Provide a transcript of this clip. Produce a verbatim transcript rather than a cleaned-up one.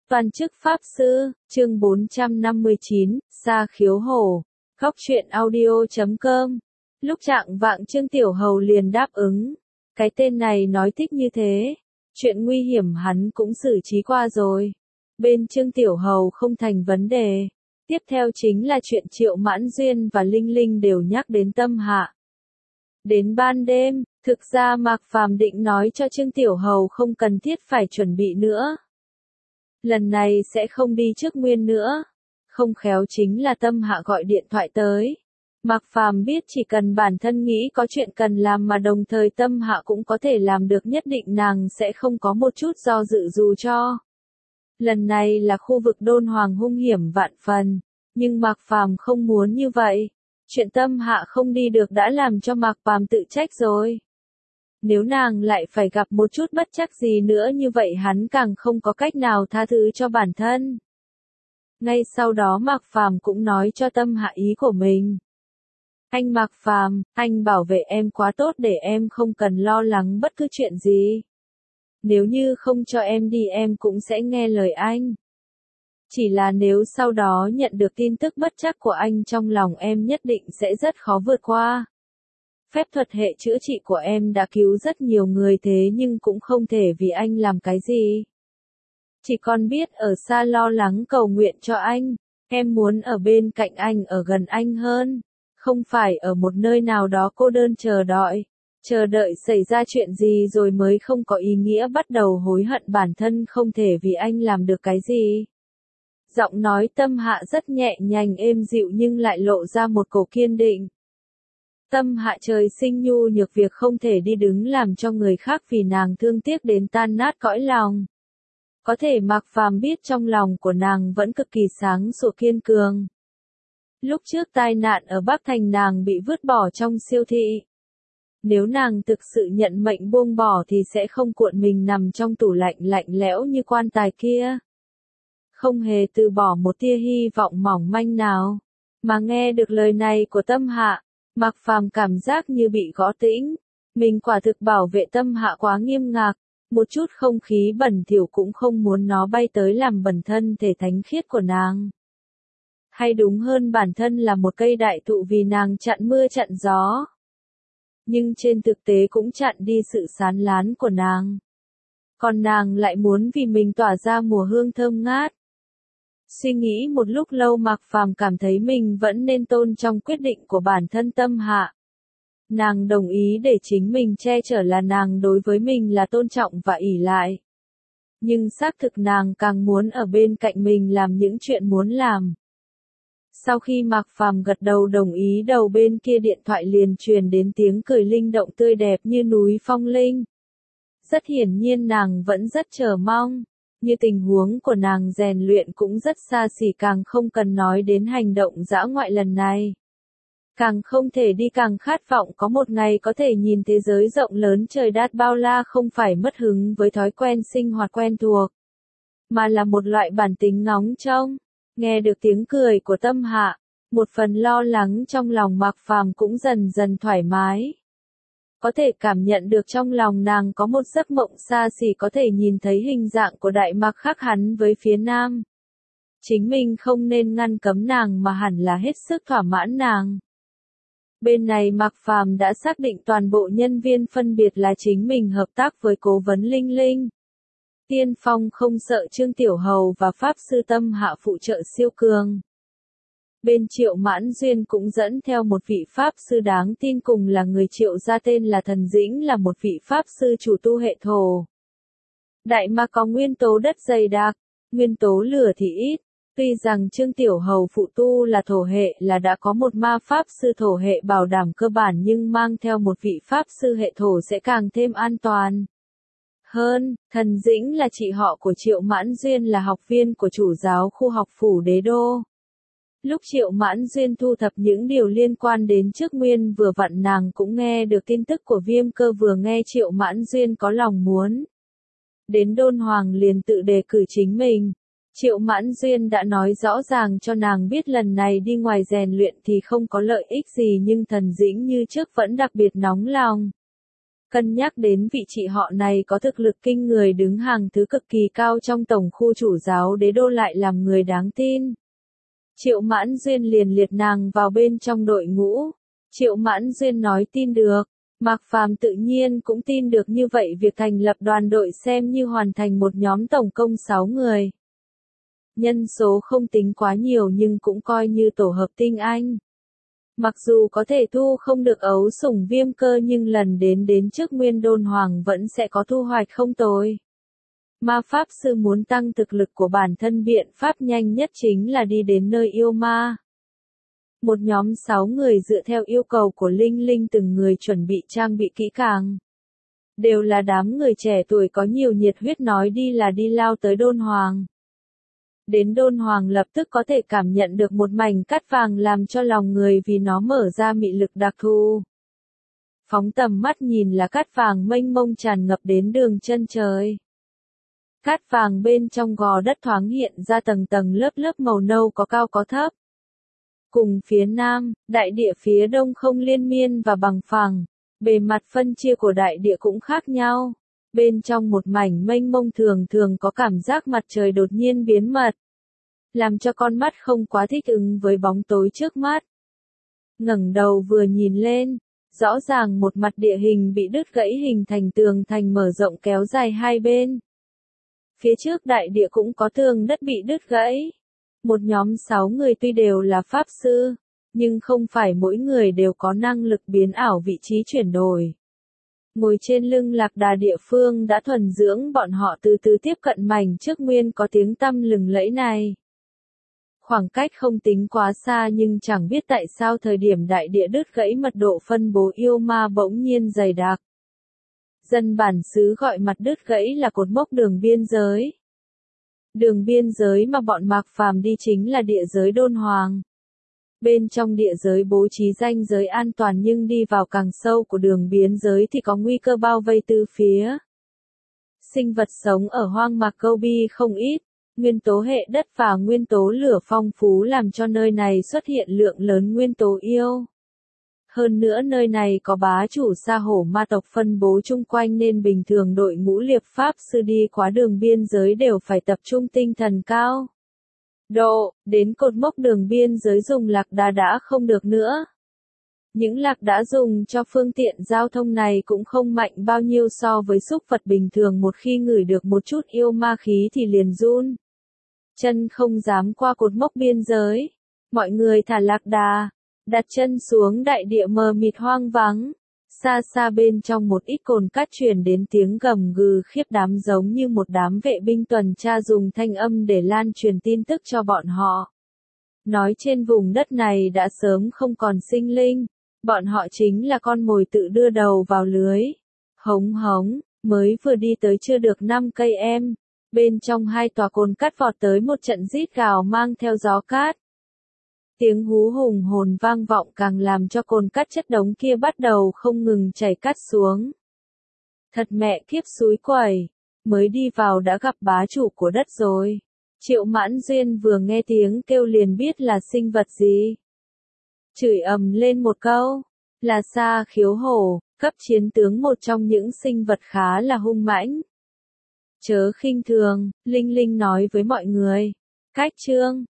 Toàn chức Pháp Sư, chương bốn trăm năm mươi chín, Sa Khiếu Hồ, Góc truyện audio chấm com. Lúc trạng vạng Trương Tiểu Hầu liền đáp ứng. Cái tên này nói thích như thế. Chuyện nguy hiểm hắn cũng xử trí qua rồi. Bên Trương Tiểu Hầu không thành vấn đề. Tiếp theo chính là chuyện Triệu Mãn Duyên và Linh Linh đều nhắc đến Tâm Hạ. Đến ban đêm, thực ra Mạc Phàm định nói cho Trương Tiểu Hầu không cần thiết phải chuẩn bị nữa. Lần này sẽ không đi trước Nguyên nữa. Không khéo chính là Tâm Hạ gọi điện thoại tới. Mạc Phàm biết chỉ cần bản thân nghĩ có chuyện cần làm mà đồng thời Tâm Hạ cũng có thể làm được, nhất định nàng sẽ không có một chút do dự dù cho. Lần này là khu vực Đôn Hoàng hung hiểm vạn phần, nhưng Mạc Phàm không muốn như vậy. Chuyện Tâm Hạ không đi được đã làm cho Mạc Phàm tự trách rồi. Nếu nàng lại phải gặp một chút bất trắc gì nữa như vậy hắn càng không có cách nào tha thứ cho bản thân. Ngay sau đó Mạc Phàm cũng nói cho Tâm Hạ ý của mình. Anh Mạc Phàm, anh bảo vệ em quá tốt để em không cần lo lắng bất cứ chuyện gì. Nếu như không cho em đi em cũng sẽ nghe lời anh. Chỉ là nếu sau đó nhận được tin tức bất trắc của anh trong lòng em nhất định sẽ rất khó vượt qua. Phép thuật hệ chữa trị của em đã cứu rất nhiều người thế nhưng cũng không thể vì anh làm cái gì. Chỉ còn biết ở xa lo lắng cầu nguyện cho anh. Em muốn ở bên cạnh anh, ở gần anh hơn. Không phải ở một nơi nào đó cô đơn chờ đợi. Chờ đợi xảy ra chuyện gì rồi mới không có ý nghĩa bắt đầu hối hận bản thân không thể vì anh làm được cái gì. Giọng nói Tâm Hạ rất nhẹ nhàng êm dịu nhưng lại lộ ra một cổ kiên định. Tâm Hạ trời sinh nhu nhược, việc không thể đi đứng làm cho người khác vì nàng thương tiếc đến tan nát cõi lòng. Có thể Mạc Phàm biết trong lòng của nàng vẫn cực kỳ sáng sủa kiên cường. Lúc trước tai nạn ở Bắc Thành nàng bị vứt bỏ trong siêu thị. Nếu nàng thực sự nhận mệnh buông bỏ thì sẽ không cuộn mình nằm trong tủ lạnh lạnh lẽo như quan tài kia. Không hề từ bỏ một tia hy vọng mỏng manh nào. Mà nghe được lời này của Tâm Hạ, Mạc Phàm cảm giác như bị gõ tĩnh. Mình quả thực bảo vệ Tâm Hạ quá nghiêm ngặt. Một chút không khí bẩn thỉu cũng không muốn nó bay tới làm bẩn thân thể thánh khiết của nàng. Hay đúng hơn bản thân là một cây đại thụ vì nàng chặn mưa chặn gió. Nhưng trên thực tế cũng chặn đi sự sán lán của nàng. Còn nàng lại muốn vì mình tỏa ra mùa hương thơm ngát. Suy nghĩ một lúc lâu Mạc Phàm cảm thấy mình vẫn nên tôn trọng quyết định của bản thân Tâm Hạ. Nàng đồng ý để chính mình che chở là nàng đối với mình là tôn trọng và ỷ lại. Nhưng xác thực nàng càng muốn ở bên cạnh mình làm những chuyện muốn làm. Sau khi Mạc Phàm gật đầu đồng ý, đầu bên kia điện thoại liền truyền đến tiếng cười linh động tươi đẹp như núi phong linh. Rất hiển nhiên nàng vẫn rất chờ mong. Như tình huống của nàng rèn luyện cũng rất xa xỉ, càng không cần nói đến hành động dã ngoại lần này. Càng không thể đi càng khát vọng có một ngày có thể nhìn thế giới rộng lớn trời đất bao la, không phải mất hứng với thói quen sinh hoạt quen thuộc. Mà là một loại bản tính ngóng trông. Nghe được tiếng cười của Tâm Hạ, một phần lo lắng trong lòng Mạc Phàm cũng dần dần thoải mái. Có thể cảm nhận được trong lòng nàng có một giấc mộng xa xỉ, có thể nhìn thấy hình dạng của Đại Mạc khác hắn với phía Nam. Chính mình không nên ngăn cấm nàng mà hẳn là hết sức thỏa mãn nàng. Bên này Mạc Phàm đã xác định toàn bộ nhân viên phân biệt là chính mình hợp tác với cố vấn Linh Linh. Tiên Phong không sợ Trương Tiểu Hầu và Pháp Sư Tâm Hạ phụ trợ siêu cường. Bên Triệu Mãn Duyên cũng dẫn theo một vị Pháp Sư đáng tin, cùng là người Triệu gia tên là Thần Dĩnh, là một vị Pháp Sư chủ tu hệ thổ. Đại Mạc có nguyên tố đất dày đặc, nguyên tố lửa thì ít. Tuy rằng Trương Tiểu Hầu phụ tu là thổ hệ, là đã có một ma Pháp Sư thổ hệ bảo đảm cơ bản, nhưng mang theo một vị Pháp Sư hệ thổ sẽ càng thêm an toàn. Hơn, Thần Dĩnh là chị họ của Triệu Mãn Duyên, là học viên của chủ giáo khu học phủ Đế Đô. Lúc Triệu Mãn Duyên thu thập những điều liên quan đến trước Nguyên, vừa vặn nàng cũng nghe được tin tức của Viêm Cơ, vừa nghe Triệu Mãn Duyên có lòng muốn đến Đôn Hoàng liền tự đề cử chính mình. Triệu Mãn Duyên đã nói rõ ràng cho nàng biết lần này đi ngoài rèn luyện thì không có lợi ích gì, nhưng Thần Dĩnh như trước vẫn đặc biệt nóng lòng. Cân nhắc đến vị chị họ này có thực lực kinh người đứng hàng thứ cực kỳ cao trong tổng khu chủ giáo đế đô lại làm người đáng tin. Triệu Mãn Duyên liền liệt nàng vào bên trong đội ngũ. Triệu Mãn Duyên nói tin được. Mạc Phàm tự nhiên cũng tin được, như vậy việc thành lập đoàn đội xem như hoàn thành, một nhóm tổng công sáu người. Nhân số không tính quá nhiều nhưng cũng coi như tổ hợp tinh anh. Mặc dù có thể thu không được ấu sủng Viêm Cơ nhưng lần đến đến trước Nguyên Đôn Hoàng vẫn sẽ có thu hoạch không tồi. Ma Pháp Sư muốn tăng thực lực của bản thân, biện pháp nhanh nhất chính là đi đến nơi yêu ma. Một nhóm sáu người dựa theo yêu cầu của Linh Linh từng người chuẩn bị trang bị kỹ càng. Đều là đám người trẻ tuổi có nhiều nhiệt huyết, nói đi là đi lao tới Đôn Hoàng. Đến Đôn Hoàng lập tức có thể cảm nhận được một mảnh cát vàng làm cho lòng người vì nó mở ra mị lực đặc thù. Phóng tầm mắt nhìn là cát vàng mênh mông tràn ngập đến đường chân trời. Cát vàng bên trong gò đất thoáng hiện ra tầng tầng lớp lớp màu nâu, có cao có thấp. Cùng phía nam, đại địa phía đông không liên miên và bằng phẳng, bề mặt phân chia của đại địa cũng khác nhau. Bên trong một mảnh mênh mông thường thường có cảm giác mặt trời đột nhiên biến mất, làm cho con mắt không quá thích ứng với bóng tối trước mắt. Ngẩng đầu vừa nhìn lên, rõ ràng một mặt địa hình bị đứt gãy hình thành tường thành mở rộng kéo dài hai bên. Phía trước đại địa cũng có tường đất bị đứt gãy. Một nhóm sáu người tuy đều là pháp sư, nhưng không phải mỗi người đều có năng lực biến ảo vị trí chuyển đổi. Ngồi trên lưng lạc đà địa phương đã thuần dưỡng bọn họ từ từ tiếp cận mảnh trước nguyên có tiếng tăm lừng lẫy này. Khoảng cách không tính quá xa nhưng chẳng biết tại sao thời điểm đại địa đứt gãy mật độ phân bố yêu ma bỗng nhiên dày đặc. Dân bản xứ gọi mặt đứt gãy là cột mốc đường biên giới. Đường biên giới mà bọn Mạc Phàm đi chính là địa giới Đôn Hoàng. Bên trong địa giới bố trí ranh giới an toàn nhưng đi vào càng sâu của đường biên giới thì có nguy cơ bao vây từ phía. Sinh vật sống ở hoang mạc Gobi không ít, nguyên tố hệ đất và nguyên tố lửa phong phú làm cho nơi này xuất hiện lượng lớn nguyên tố yêu. Hơn nữa nơi này có bá chủ sa hổ ma tộc phân bố chung quanh nên bình thường đội ngũ liệp pháp sư đi qua đường biên giới đều phải tập trung tinh thần cao. Độ, đến cột mốc đường biên giới dùng lạc đà đã không được nữa. Những lạc đà dùng cho phương tiện giao thông này cũng không mạnh bao nhiêu so với súc vật bình thường, một khi ngửi được một chút yêu ma khí thì liền run. Chân không dám qua cột mốc biên giới. Mọi người thả lạc đà, đặt chân xuống đại địa mờ mịt hoang vắng. Xa xa bên trong một ít cồn cát truyền đến tiếng gầm gừ khiếp đám, giống như một đám vệ binh tuần tra dùng thanh âm để lan truyền tin tức cho bọn họ. Nói trên vùng đất này đã sớm không còn sinh linh, bọn họ chính là con mồi tự đưa đầu vào lưới. Hống hống, mới vừa đi tới chưa được năm cây em, bên trong hai tòa cồn cát vọt tới một trận rít gào mang theo gió cát. Tiếng hú hùng hồn vang vọng càng làm cho cồn cát chất đống kia bắt đầu không ngừng chảy cát xuống. Thật mẹ kiếp xúi quẩy, mới đi vào đã gặp bá chủ của đất rồi. Triệu Mãn Duyên vừa nghe tiếng kêu liền biết là sinh vật gì. Chửi ầm lên một câu, là Sa Khiếu Hổ, cấp chiến tướng, một trong những sinh vật khá là hung mãnh. Chớ khinh thường, Linh Linh nói với mọi người. Cách chương